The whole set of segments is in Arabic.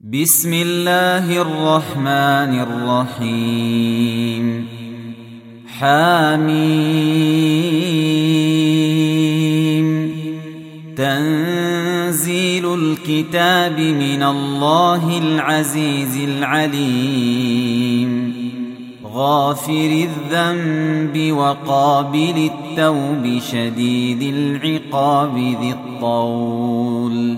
بسم الله الرحمن الرحيم. حميم. تنزيل الكتاب من الله العزيز العليم، غافر الذنب وقابل التوب شديد العقاب ذي الطول،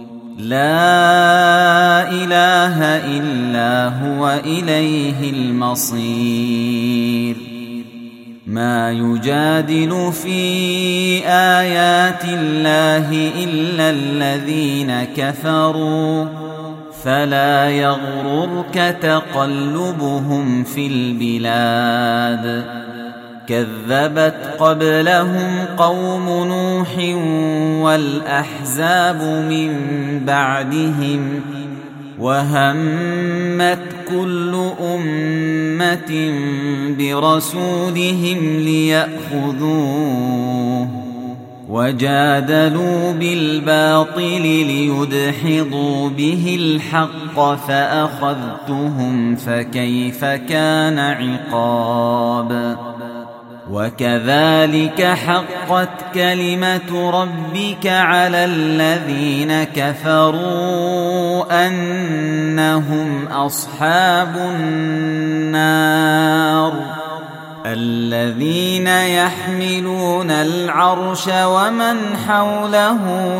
لا إله إلا هو إليه المصير. ما يجادل في آيات الله إلا الذين كفروا، فلا يغررك تقلبهم في البلاد. كذبت قبلهم قوم نوح والأحزاب من بعدهم، وهمت كل أمة برسولهم ليأخذوه، وجادلوا بالباطل ليدحضوا به الحق فأخذتهم فكيف كان عقاب. وكذلك حقت كلمة ربك على الذين كفروا أنهم أصحاب النار، الذين يحملون العرش ومن حوله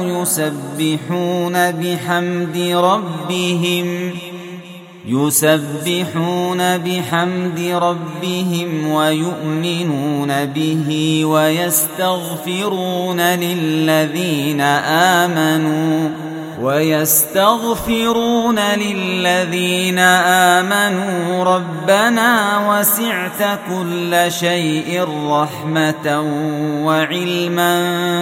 يسبحون بحمد ربهم ويؤمنون به ويستغفرون للذين آمنوا ربنا وسعت كل شيء رحمة وعلما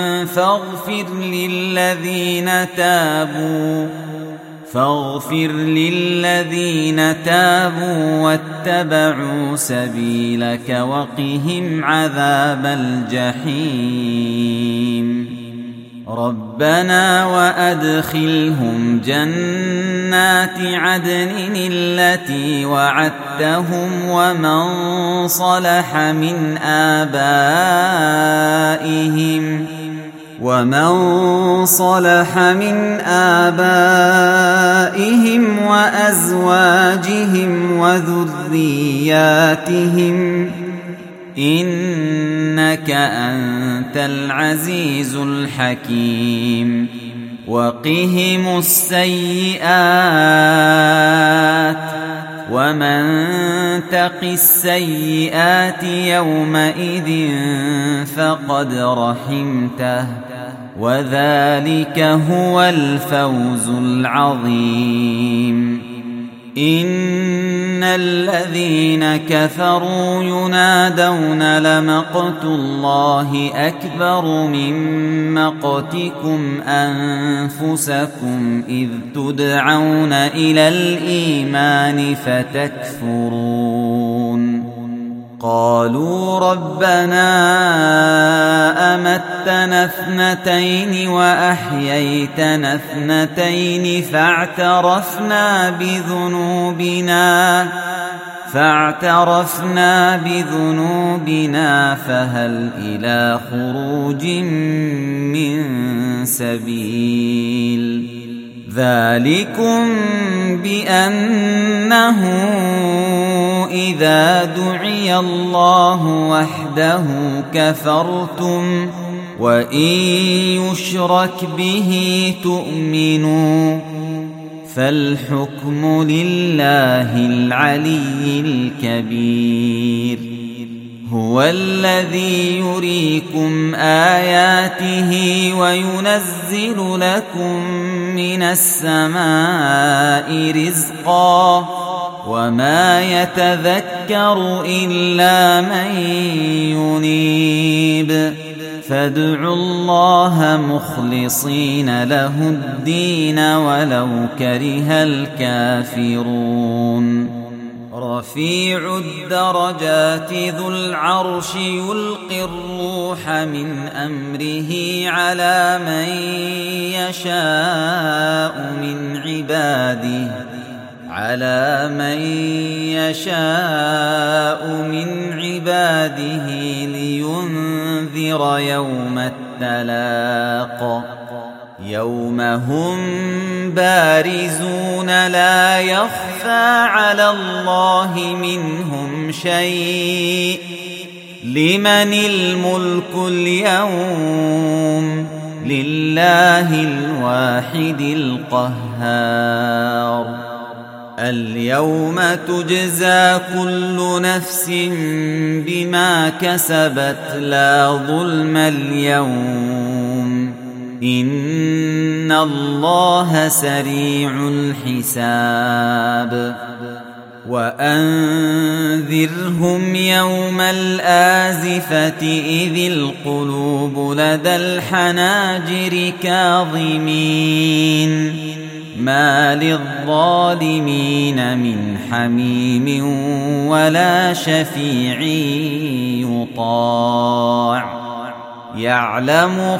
فاغفر للذين تابوا واتبعوا سبيلك وقهم عذاب الجحيم. ربنا وأدخلهم جنات عدن التي وعدتهم ومن صلح من آبائهم وأزواجهم وذرياتهم، إنك أنت العزيز الحكيم. وقهم السيئات، ومن تق السيئات يومئذ فقد رحمته، وذلك هو الفوز العظيم. إن الذين كفروا ينادون لمقت الله أكبر من مقتكم أنفسكم إذ تدعون إلى الإيمان فتكفرون. قالوا ربنا أمتنا اثنتين وأحييتنا اثنتين فاعترفنا بذنوبنا فهل إلى خروج من سبيل. ذلكم بأنه إذا دعي الله وحده كفرتم، وإن يشرك به تؤمنوا، فالحكم لله العلي الكبير. هو الذي يريكم آياته وينزل لكم من السماء رزقا، وما يتذكر إلا من ينيب. فادعوا الله مخلصين له الدين ولو كره الكافرون. رفيع الدرجات ذو العرش يلقي الروح من أمره على من يشاء من عباده لينذر يوم التلاق يوم هم بارزون لا يخفى على الله منهم شيء لمن الملك اليوم لله الواحد القهار اليوم تجزى كل نفس بما كسبت لا ظلم اليوم إن الله سريع الحساب وأنذرهم يوم الآزفة إذ القلوب لدى الحناجر كاظمين ما للظالمين من حميم ولا شفيع يطاع يعلم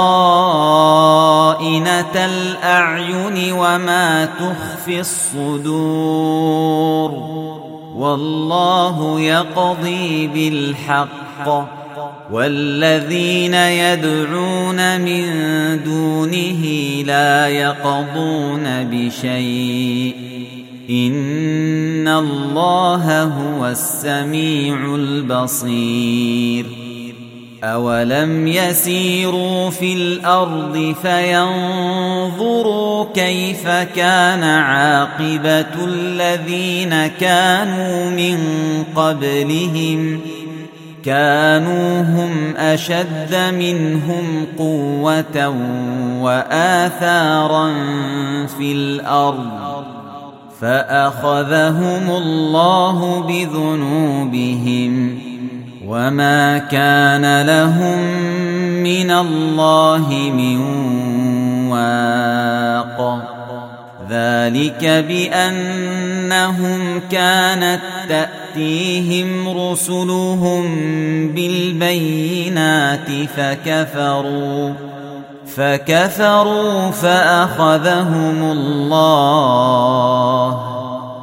خائنة الأعين وما تخفي الصدور والله يقضي بالحق والذين يدعون من دونه لا يقضون بشيء إن الله هو السميع البصير أولم يسيروا في الأرض فينظروا كيف كان عاقبة الذين كانوا من قبلهم كانوا هم أشد منهم قوة وآثارا في الأرض فأخذهم الله بذنوبهم وما كان لهم من الله من واق ذلك بأنهم كانت تأتيهم رسلهم بالبينات فكفروا فأخذهم الله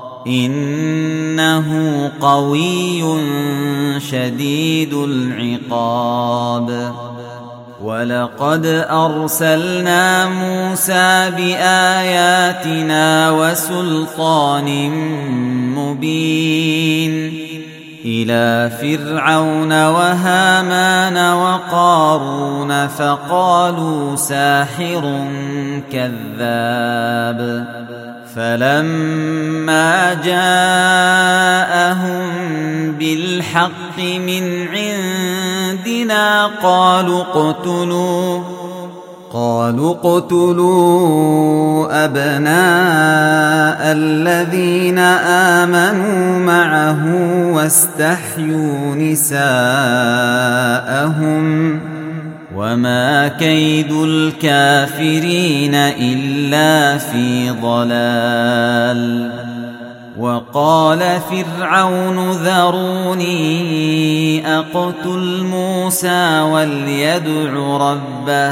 إنه قوي شديد العقاب ولقد أرسلنا موسى بآياتنا وسلطان مبين إلى فرعون وهامان وقارون فقالوا ساحر كذاب فلما جاءهم بالحق من عندنا قالوا اقتلوا أبناء الذين آمنوا معه واستحيوا نساءهم وما كيد الكافرين إلا في ضلال وقال فرعون ذروني أقتل موسى وليدع ربه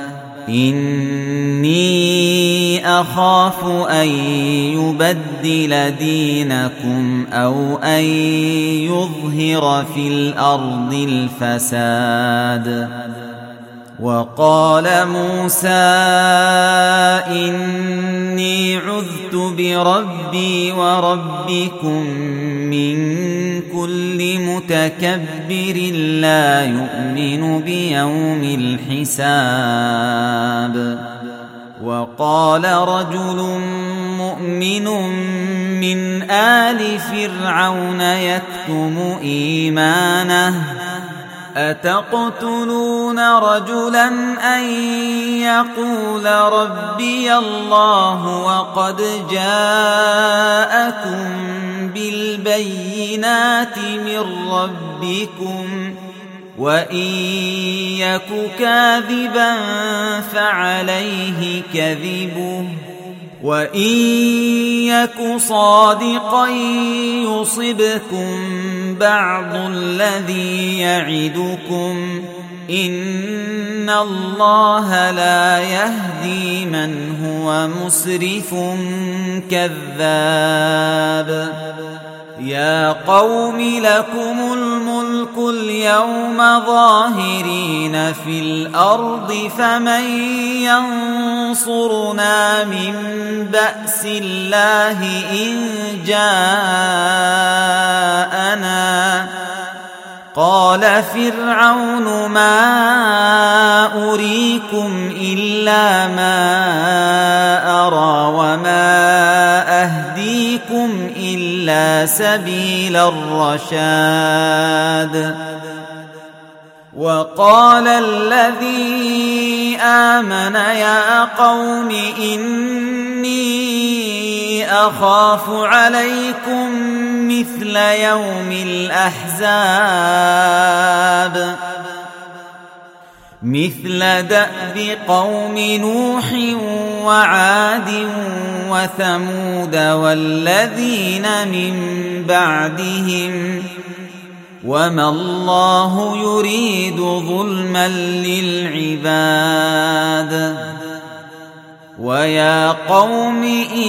إني أخاف أن يبدل دينكم أو أن يظهر في الأرض الفساد وقال موسى إني عذت بربي وربكم من كل متكبر لا يؤمن بيوم الحساب وقال رجل مؤمن من آل فرعون يكتم إيمانه أتقتلون رجلا أن يقول ربي الله وقد جاءكم بالبينات من ربكم وإن يك كاذبا فعليه كذبه وإن يك صادقا يصبكم بعض الذي يعدكم إن الله لا يهدي من هو مسرف كذاب يا قوم لكم الملك اليوم ظاهرين في الأرض فمن ينصرنا من بأس الله إن جاءنا قال فرعون ما أريكم إلا ما أرى وما أهديكم إلا سبيل الرشاد وقال الذي آمن يا قوم إني أخاف عليكم مثل يوم الأحزاب مثل دأب قوم نوح وعاد وثمود والذين من بعدهم وما الله يريد ظلما للعباد ويا قوم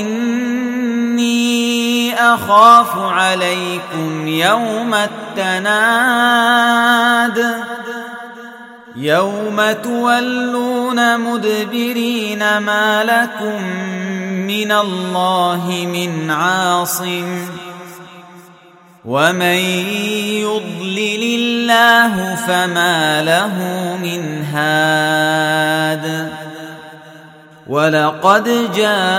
إني أخاف عليكم يوم التناد يوم تولون مدبرين ما لكم من الله من عاصم ومن يضلل الله فما له من هاد ولقد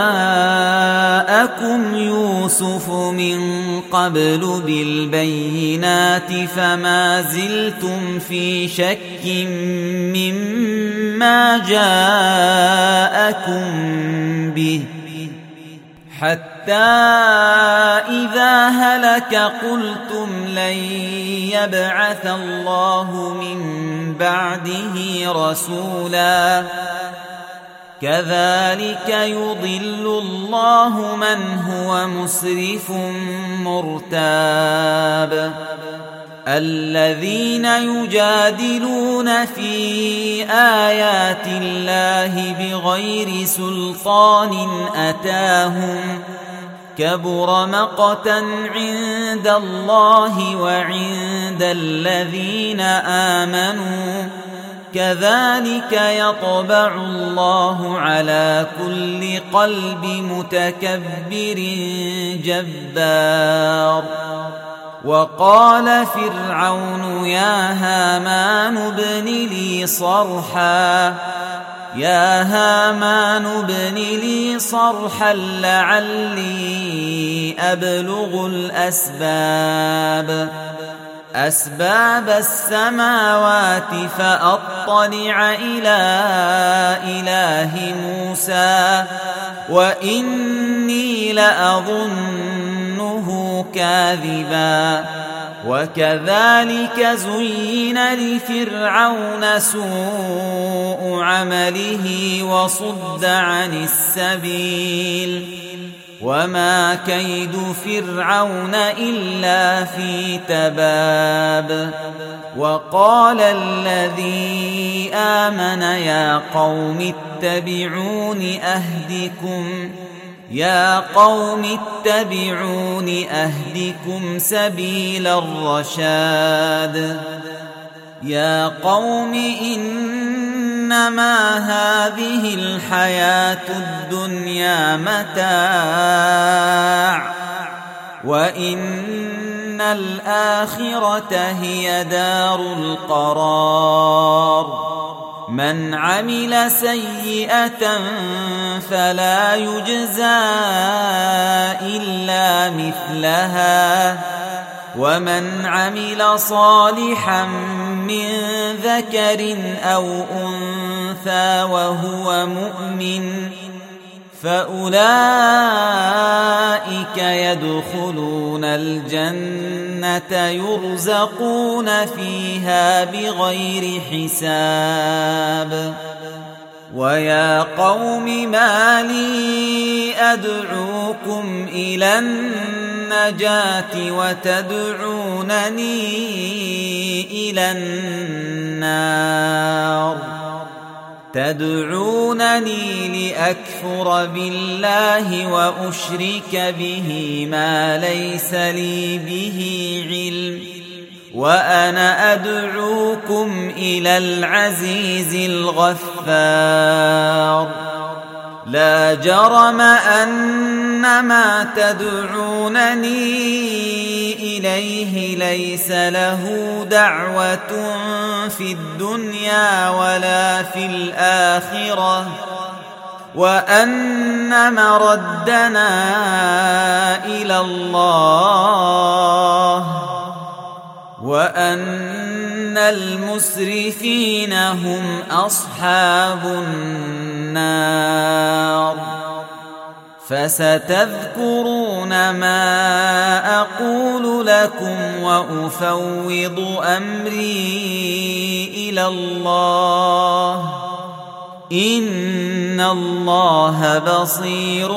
جاءكم يوسف من قبل بالبينات فما زلتم في شك مما جاءكم به حتى إذا هلك قلتم لن يبعث الله من بعده رسولا كذلك يضل الله من هو مسرف مرتاب الذين يجادلون في آيات الله بغير سلطان أتاهم كبر مقتا عند الله وعند الذين آمنوا كذلك يطبع الله على كل قلب متكبر جبار وقال فرعون يا هامان ابن لي صرحا لعلي أبلغ أسباب السماوات فأطلع إلى إله موسى وإني لأظنه كاذبا وكذلك زين لفرعون سوء عمله وصد عن السبيل وما كيد فرعون إلا في تباب وقال الذي آمن يا قوم اتبعون أهدكم سبيل الرشاد يا قوم إنما هذه الحياة الدنيا متاع وإن الآخرة هي دار القرار من عمل سيئة فلا يجزى إلا مثلها ومن عمل صالحا من ذكر أو أنثى وهو مؤمن فأولئك يدخلون الجنة يرزقون فيها بغير حساب ويا قوم ما لي أدعوكم إلى النجاة وتدعونني إلى النار تدعونني لأكفر بالله وأشرك به ما ليس لي به علم وأنا أدعوكم إلى العزيز الغفار لا جرم أن ما تدعونني إليه ليس له دعوة في الدنيا ولا في الآخرة وأن مردنا إلى الله وأن المسرفين هم أصحاب النار فستذكرون ما أقول لكم وأفوض أمري إلى الله إن الله بصير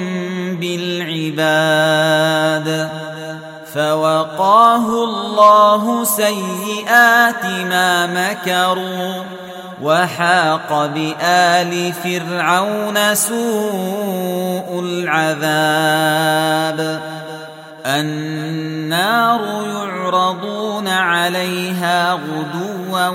بالعباد فوقاه الله سيئات ما مكروا وحاق بآل فرعون سوء العذاب النار يعرضون عليها غدوا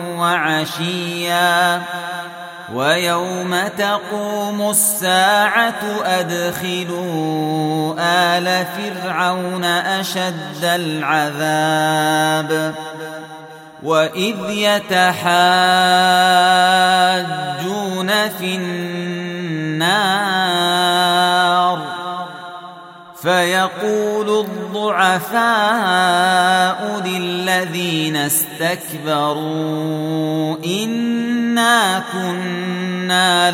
وعشيا ويوم تقوم الساعة أدخلوا آل فرعون أشد العذاب وإذ يتحاجون في النار فيقول الضعفاء للذين استكبروا إنا كنا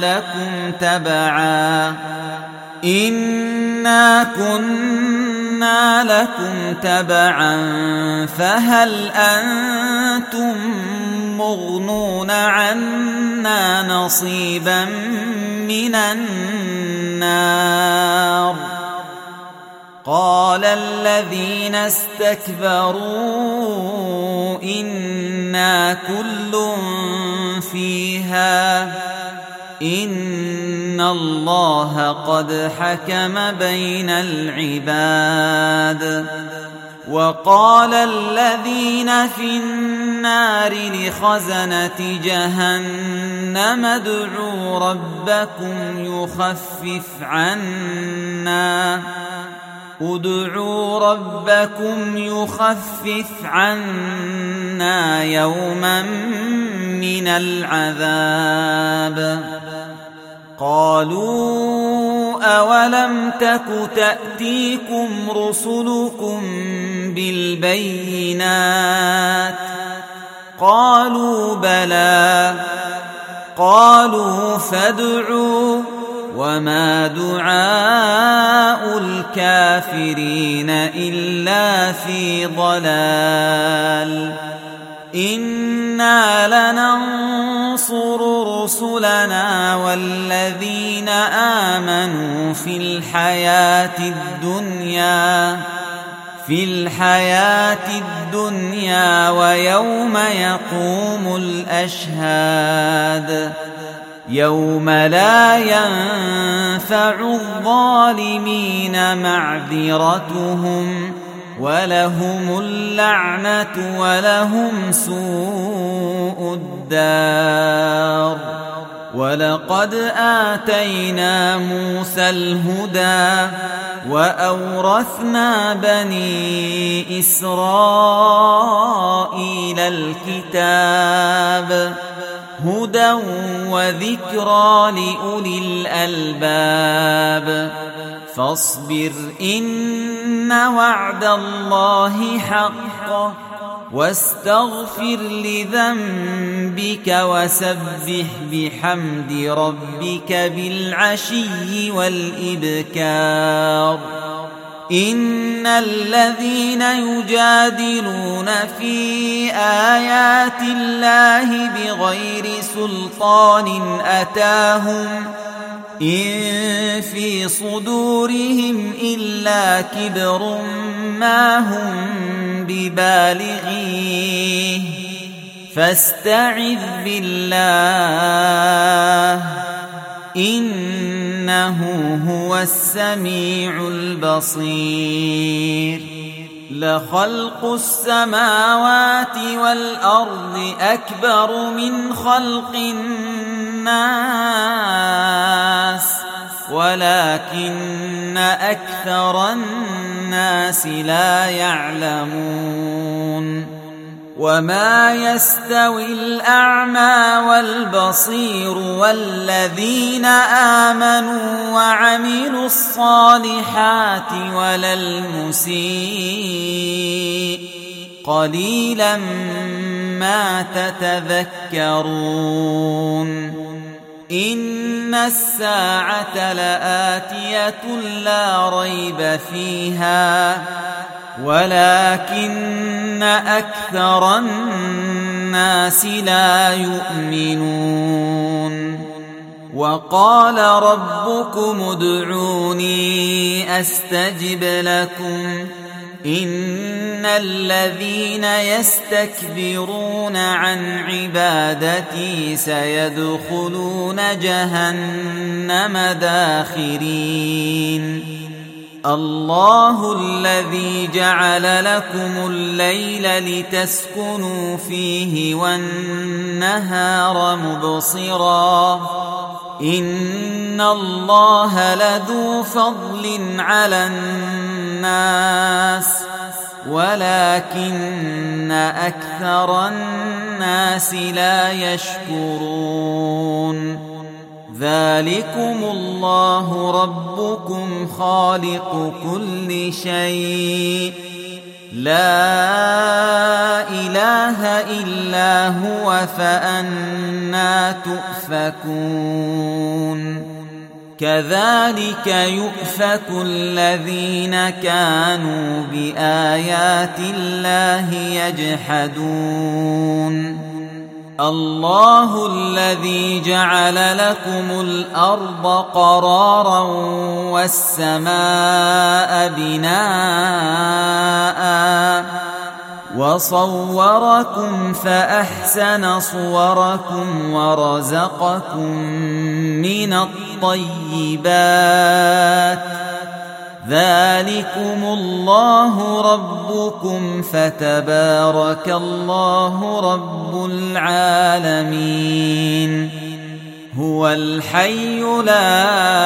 لكم تبعا فهل أنتم مغنون عنا نصيبا من النار قال الذين استكبروا إنا كل فيها إن الله قد حكم بين العباد وقال الذين في النار لخزنة جهنم ادعوا ربكم يخفف عنا يوما من العذاب قالوا أولم تك تأتيكم رسلكم بالبينات قالوا بلى قالوا فادعوا وما دعاء الكافرين إلا في ضلال إنا لننصر رسلنا والذين آمنوا في الحياة الدنيا ويوم يقوم الأشهاد يوم لا ينفع الظالمين معذرتهم ولهم اللعنة ولهم سوء الدار ولقد آتينا موسى الهدى وأورثنا بني إسرائيل الكتاب هدى وذكرى لأولي الألباب فاصبر إن وعد الله حق واستغفر لذنبك وسبح بحمد ربك بالعشي والإبكار إن الذين يجادلون في آيات الله بغير سلطان أتاهم إن في صدورهم إلا كبر ما هم ببالغيه فاستعذ بالله إنه هو السميع البصير لخلق السماوات والأرض أكبر من خلق الناس ولكن أكثر الناس لا يعلمون وما يستوي الأعمى والبصير والذين آمنوا وعملوا الصالحات ولا المسيء قليلا ما تتذكرون إن الساعة لآتية لا ريب فيها ولكن أكثر الناس لا يؤمنون وقال ربكم ادعوني أستجب لكم إن الذين يستكبرون عن عبادتي سيدخلون جهنم داخرين الله الذي جعل لكم الليل لتسكنوا فيه والنهار مبصرا إن الله لذو فضل على الناس ولكن أكثر الناس لا يشكرون ذلكم الله ربكم خالق كل شيء لا إله إلا هو فأنى تؤفكون كذلك يؤفك الذين كانوا بآيات الله يجحدون الله الذي جعل لكم الأرض قرارا والسماء بناء وصوركم فأحسن صوركم ورزقكم من الطيبات ذلكم الله ربكم فتبارك الله رب العالمين هو الحي لا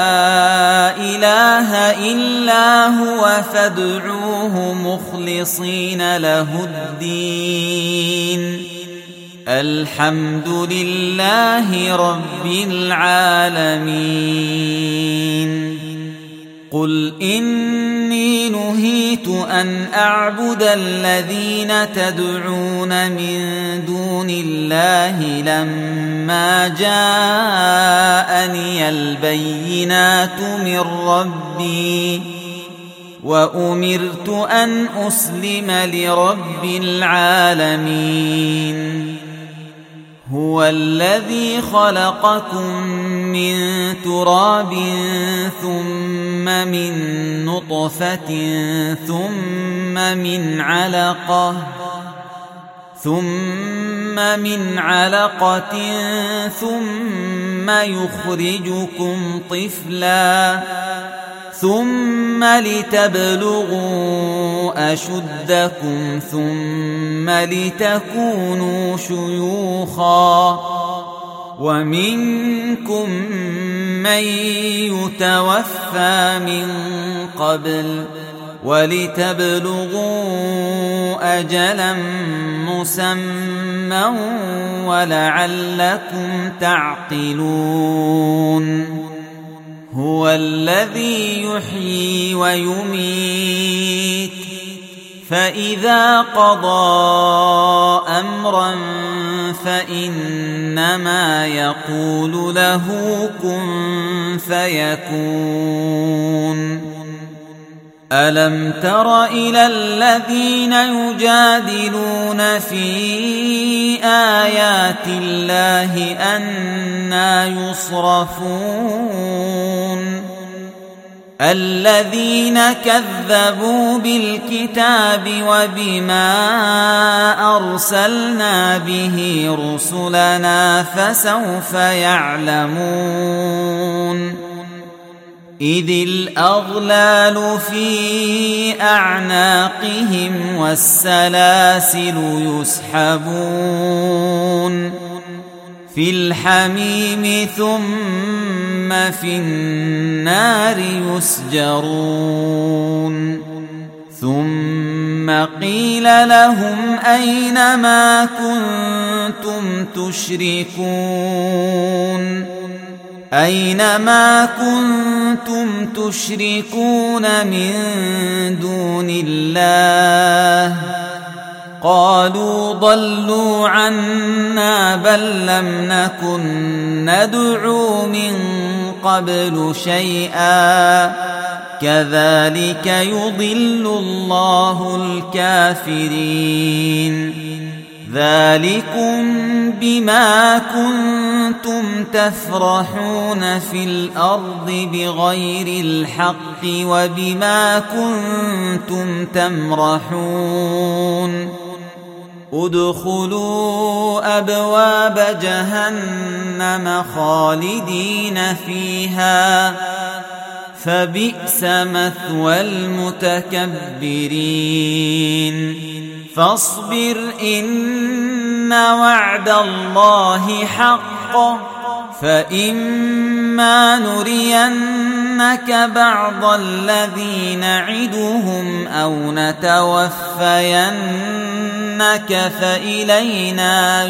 إله إلا هو فادعوه مخلصين له الدين الحمد لله رب العالمين قل إني نهيت أن أعبد الذين تدعون من دون الله لما جاءني البينات من ربي وأمرت أن أسلم لرب العالمين هو الذي خلقكم من تراب ثم من نطفة ثم من علقة ثم يخرجكم طفلا ثم لتبلغوا أشدكم ثم لتكونوا شيوخا ومنكم من يتوفى من قبل ولتبلغوا أجلا مسمى ولعلكم تعقلون هو الذي يحيي ويميت فإذا قضى أمرا فإنما يقول له كن فيكون ألم تر إلى الذين يجادلون في آيات الله أنى يصرفون الذين كذبوا بالكتاب وبما أرسلنا به رسلنا فسوف يعلمون إذ الأغلال في أعناقهم والسلاسل يسحبون في الحميم ثم في النار يسجرون ثم قيل لهم أين ما كنتم تشركون من دون الله قالوا ضلوا عنا بل لم نكن ندعو من قبل شيئا كذلك يضل الله الكافرين ذلكم بما كنتم تفرحون في الأرض بغير الحق وبما كنتم تمرحون ادخلوا أبواب جهنم خالدين فيها فبئس مثوى المتكبرين فاصبر إن وعد الله حق فإما نرينك بعض الذي نعدهم أو نتوفينك فإلينا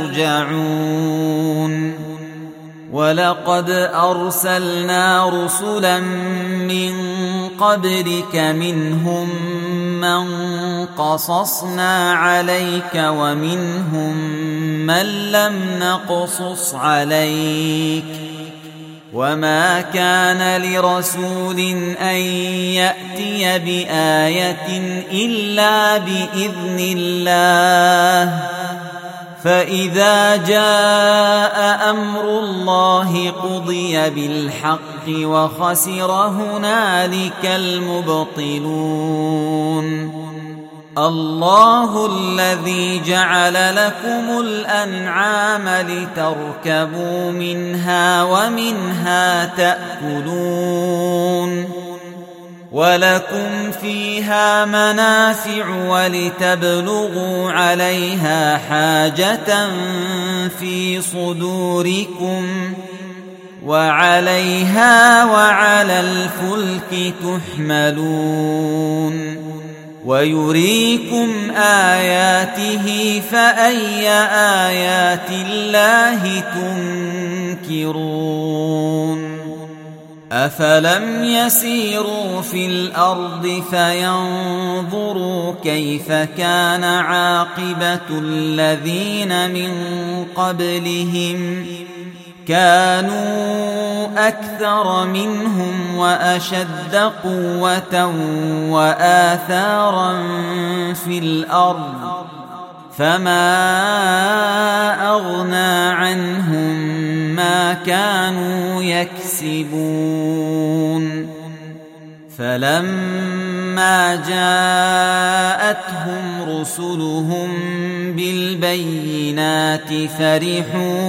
يرجعون ولقد أرسلنا رسلا من قبلك منهم من قصصنا عليك ومنهم من لم نقصص عليك وما كان لرسول أن يأتي بآية إلا بإذن الله فإذا جاء أمر الله قضي بالحق وخسر هنالك المبطلون الله الذي جعل لكم الأنعام لتركبوا منها ومنها تأكلون ولكم فيها منافع ولتبلغوا عليها حاجة في صدوركم وعليها وعلى الفلك تحملون ويريكم آياته فأي آيات الله تنكرون أفلم يسيروا في الأرض فينظروا كيف كان عاقبة الذين من قبلهم كانوا أكثر منهم وأشد قوة وآثارا في الأرض فما أغنى عنهم ما كانوا يكسبون فلما جاءتهم رسلهم بالبينات فرحوا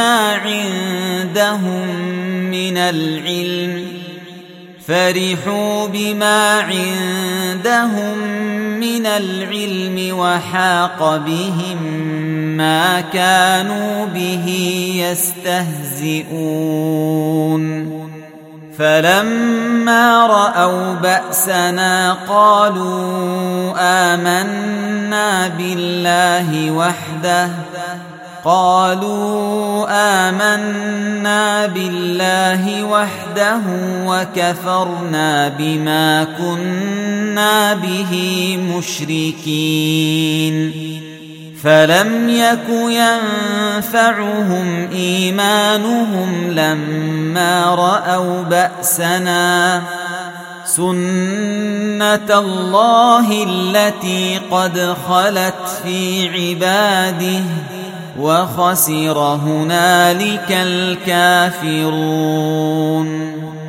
بما عندهم من العلم وحاق بهم ما كانوا به يستهزئون فلما رأوا بأسنا قالوا آمنا بالله وحده وكفرنا بما كنا به مشركين فلم يك ينفعهم إيمانهم لما رأوا بأسنا سُنَّةَ اللَّهِ الَّتِي قَدْ خَلَتْ فِي عِبَادِهِ وَخَسِرَ هُنَالِكَ الْكَافِرُونَ